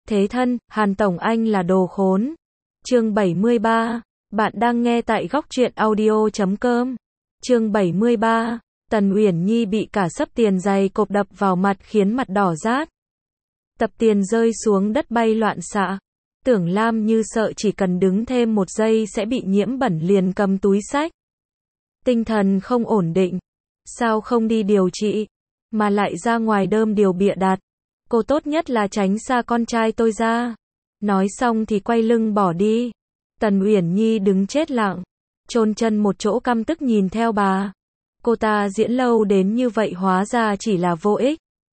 Thế thân, Hàn Tổng anh là đồ khốn. Chương 73. Bạn đang nghe tại góc truyện audio.com. Chương 73. Tần Uyển Nhi bị cả xấp tiền giày cộp đập vào mặt khiến mặt đỏ rát. Tập tiền rơi xuống đất bay loạn xạ. Tưởng Lam như sợ chỉ cần đứng thêm một giây sẽ bị nhiễm bẩn liền cầm túi xách. Tinh thần không ổn định. Sao không đi điều trị, mà lại ra ngoài đơm điều bịa đặt. Cô tốt nhất là tránh xa con trai tôi ra. Nói xong thì quay lưng bỏ đi. Tần Uyển Nhi đứng chết lặng, chôn chân một chỗ căm tức nhìn theo bà. Cô ta diễn lâu đến như vậy hóa ra chỉ là vô ích.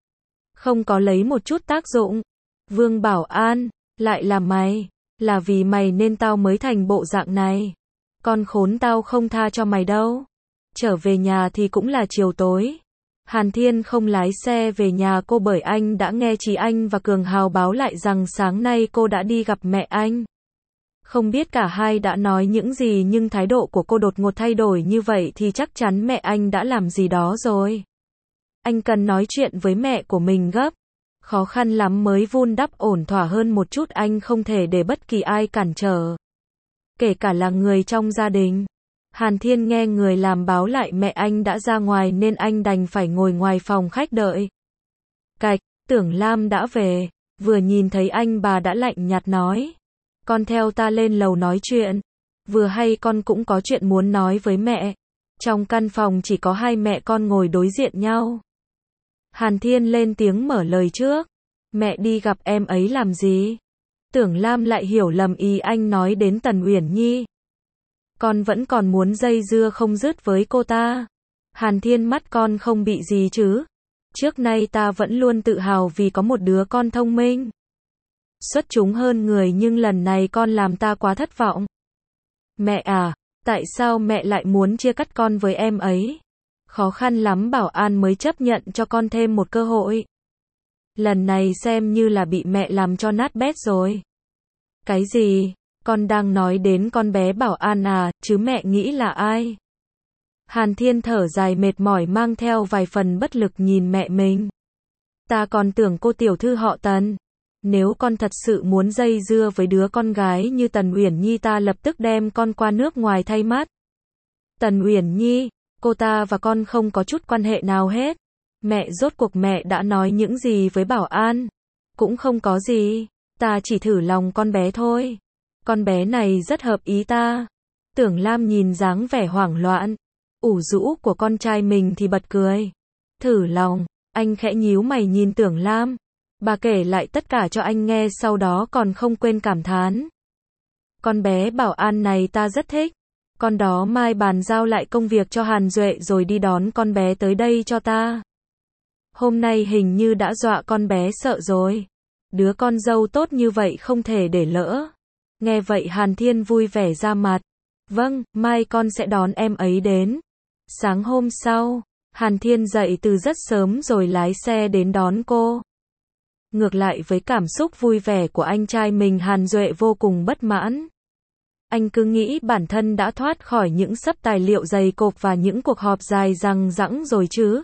Không có lấy một chút tác dụng. Vương Bảo An, lại là mày. Là vì mày nên tao mới thành bộ dạng này. Con khốn, tao không tha cho mày đâu. Trở về nhà thì cũng là chiều tối. Hàn Thiên không lái xe về nhà cô bởi anh đã nghe Trí Anh và Cường Hào báo lại rằng sáng nay cô đã đi gặp mẹ anh. Không biết cả hai đã nói những gì nhưng thái độ của cô đột ngột thay đổi như vậy thì chắc chắn mẹ anh đã làm gì đó rồi. Anh cần nói chuyện với mẹ của mình gấp. Khó khăn lắm mới vun đắp ổn thỏa hơn một chút, anh không thể để bất kỳ ai cản trở. Kể cả là người trong gia đình. Hàn Thiên nghe người làm báo lại mẹ anh đã ra ngoài nên anh đành phải ngồi ngoài phòng khách đợi. Cạch, Tưởng Lam đã về. Vừa nhìn thấy anh bà đã lạnh nhạt nói. Con theo ta lên lầu nói chuyện. Vừa hay con cũng có chuyện muốn nói với mẹ. Trong căn phòng chỉ có hai mẹ con ngồi đối diện nhau. Hàn Thiên lên tiếng mở lời trước. Mẹ đi gặp em ấy làm gì? Tưởng Lam lại hiểu lầm ý anh nói đến Tần Uyển Nhi. Con vẫn còn muốn dây dưa không dứt với cô ta. Hàn Thiên, mắt con không bị gì chứ? Trước nay ta vẫn luôn tự hào vì có một đứa con thông minh, xuất chúng hơn người, nhưng lần này con làm ta quá thất vọng. Mẹ à, tại sao mẹ lại muốn chia cắt con với em ấy? Khó khăn lắm Bảo An mới chấp nhận cho con thêm một cơ hội. Lần này xem như là bị mẹ làm cho nát bét rồi. Cái gì? Con đang nói đến con bé Bảo An à, chứ mẹ nghĩ là ai? Hàn Thiên thở dài mệt mỏi mang theo vài phần bất lực nhìn mẹ mình. Ta còn tưởng cô tiểu thư họ Tần. Nếu con thật sự muốn dây dưa với đứa con gái như Tần Uyển Nhi, ta lập tức đem con qua nước ngoài thay mắt. Tần Uyển Nhi, cô ta và con không có chút quan hệ nào hết. Mẹ, rốt cuộc mẹ đã nói những gì với Bảo An? Cũng không có gì, ta chỉ thử lòng con bé thôi. Con bé này rất hợp ý ta. Tưởng Lam nhìn dáng vẻ hoảng loạn, ủ rũ của con trai mình thì bật cười. Thử lòng, anh khẽ nhíu mày nhìn Tưởng Lam. Bà kể lại tất cả cho anh nghe, sau đó còn không quên cảm thán. Con bé Bảo An này ta rất thích. Con đó mai bàn giao lại công việc cho Hàn Duệ rồi đi đón con bé tới đây cho ta. Hôm nay hình như đã dọa con bé sợ rồi. Đứa con dâu tốt như vậy không thể để lỡ. Nghe vậy Hàn Thiên vui vẻ ra mặt. Vâng, mai con sẽ đón em ấy đến. Sáng hôm sau, Hàn Thiên dậy từ rất sớm rồi lái xe đến đón cô. Ngược lại với cảm xúc vui vẻ của anh trai mình, Hàn Duệ vô cùng bất mãn. Anh cứ nghĩ bản thân đã thoát khỏi những xấp tài liệu dày cộp và những cuộc họp dài dằng dẵng rồi chứ.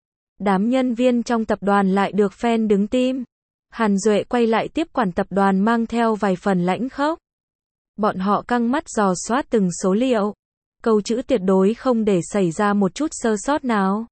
Đám nhân viên trong tập đoàn lại được fan đứng tim. Hàn Duệ quay lại tiếp quản tập đoàn mang theo vài phần lãnh khốc. Bọn họ căng mắt dò soát từng số liệu. Câu chữ tuyệt đối không để xảy ra một chút sơ sót nào.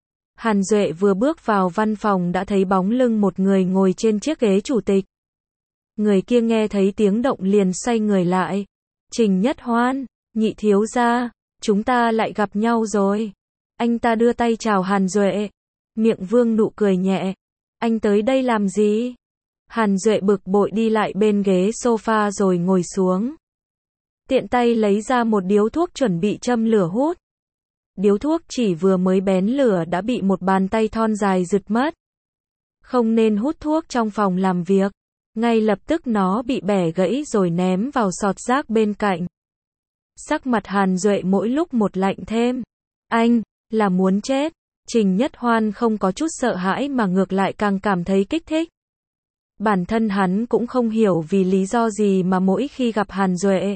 Hàn Duệ vừa bước vào văn phòng đã thấy bóng lưng một người ngồi trên chiếc ghế chủ tịch. Người kia nghe thấy tiếng động liền xoay người lại. Trình Nhất Hoan, nhị thiếu gia, chúng ta lại gặp nhau rồi. Anh ta đưa tay chào Hàn Duệ. Miệng vương nụ cười nhẹ. Anh tới đây làm gì? Hàn Duệ bực bội đi lại bên ghế sofa rồi ngồi xuống. Tiện tay lấy ra một điếu thuốc chuẩn bị châm lửa hút. Điếu thuốc chỉ vừa mới bén lửa đã bị một bàn tay thon dài giật mất. Không nên hút thuốc trong phòng làm việc. Ngay lập tức nó bị bẻ gãy rồi ném vào sọt rác bên cạnh. Sắc mặt Hàn Duệ mỗi lúc một lạnh thêm. Anh, là muốn chết. Trình Nhất Hoan không có chút sợ hãi mà ngược lại càng cảm thấy kích thích. Bản thân hắn cũng không hiểu vì lý do gì mà mỗi khi gặp Hàn Duệ,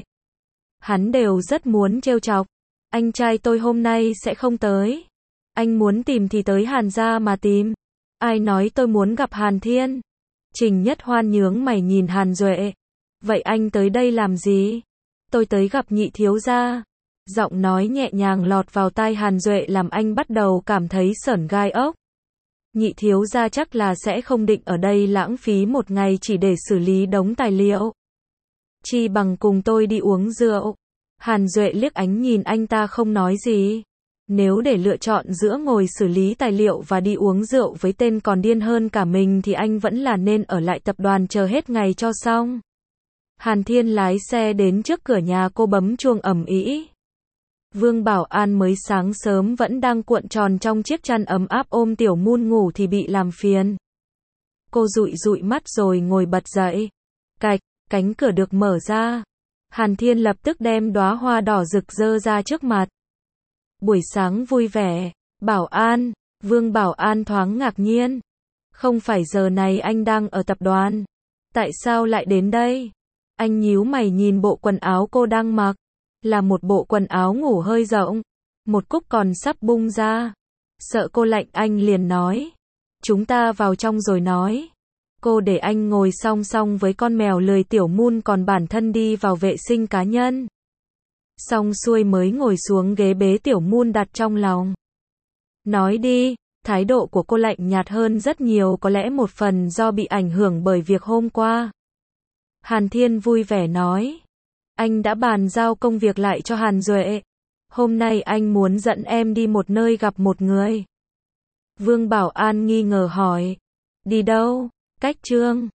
hắn đều rất muốn trêu chọc. Anh trai tôi hôm nay sẽ không tới. Anh muốn tìm thì tới Hàn gia mà tìm. Ai nói tôi muốn gặp Hàn Thiên? Trình Nhất Hoan nhướng mày nhìn Hàn Duệ. Vậy anh tới đây làm gì? Tôi tới gặp nhị thiếu gia. Giọng nói nhẹ nhàng lọt vào tai Hàn Duệ làm anh bắt đầu cảm thấy sởn gai ốc. Nhị thiếu gia chắc là sẽ không định ở đây lãng phí một ngày chỉ để xử lý đống tài liệu. Chi bằng cùng tôi đi uống rượu. Hàn Duệ liếc ánh nhìn anh ta không nói gì. Nếu để lựa chọn giữa ngồi xử lý tài liệu và đi uống rượu với tên còn điên hơn cả mình thì anh vẫn là nên ở lại tập đoàn chờ hết ngày cho xong. Hàn Thiên lái xe đến trước cửa nhà cô bấm chuông ầm ĩ. Vương Bảo An mới sáng sớm vẫn đang cuộn tròn trong chiếc chăn ấm áp ôm Tiểu Mun ngủ thì bị làm phiền. Cô dụi dụi mắt rồi ngồi bật dậy. Cạch, cánh cửa được mở ra. Hàn Thiên lập tức đem đóa hoa đỏ rực rỡ ra trước mặt. Buổi sáng vui vẻ. Bảo An, Vương Bảo An thoáng ngạc nhiên. Không phải giờ này anh đang ở tập đoàn. Tại sao lại đến đây? Anh nhíu mày nhìn bộ quần áo cô đang mặc. Là một bộ quần áo ngủ hơi rộng. Một cúc còn sắp bung ra. Sợ cô lạnh anh liền nói. Chúng ta vào trong rồi nói. Cô để anh ngồi song song với con mèo lười Tiểu Mun còn bản thân đi vào vệ sinh cá nhân. Xong xuôi mới ngồi xuống ghế bế Tiểu Mun đặt trong lòng. Nói đi, thái độ của cô lạnh nhạt hơn rất nhiều, có lẽ một phần do bị ảnh hưởng bởi việc hôm qua. Hàn Thiên vui vẻ nói. Anh đã bàn giao công việc lại cho Hàn Duệ. Hôm nay anh muốn dẫn em đi một nơi gặp một người. Vương Bảo An nghi ngờ hỏi. Đi đâu? Cách Trương.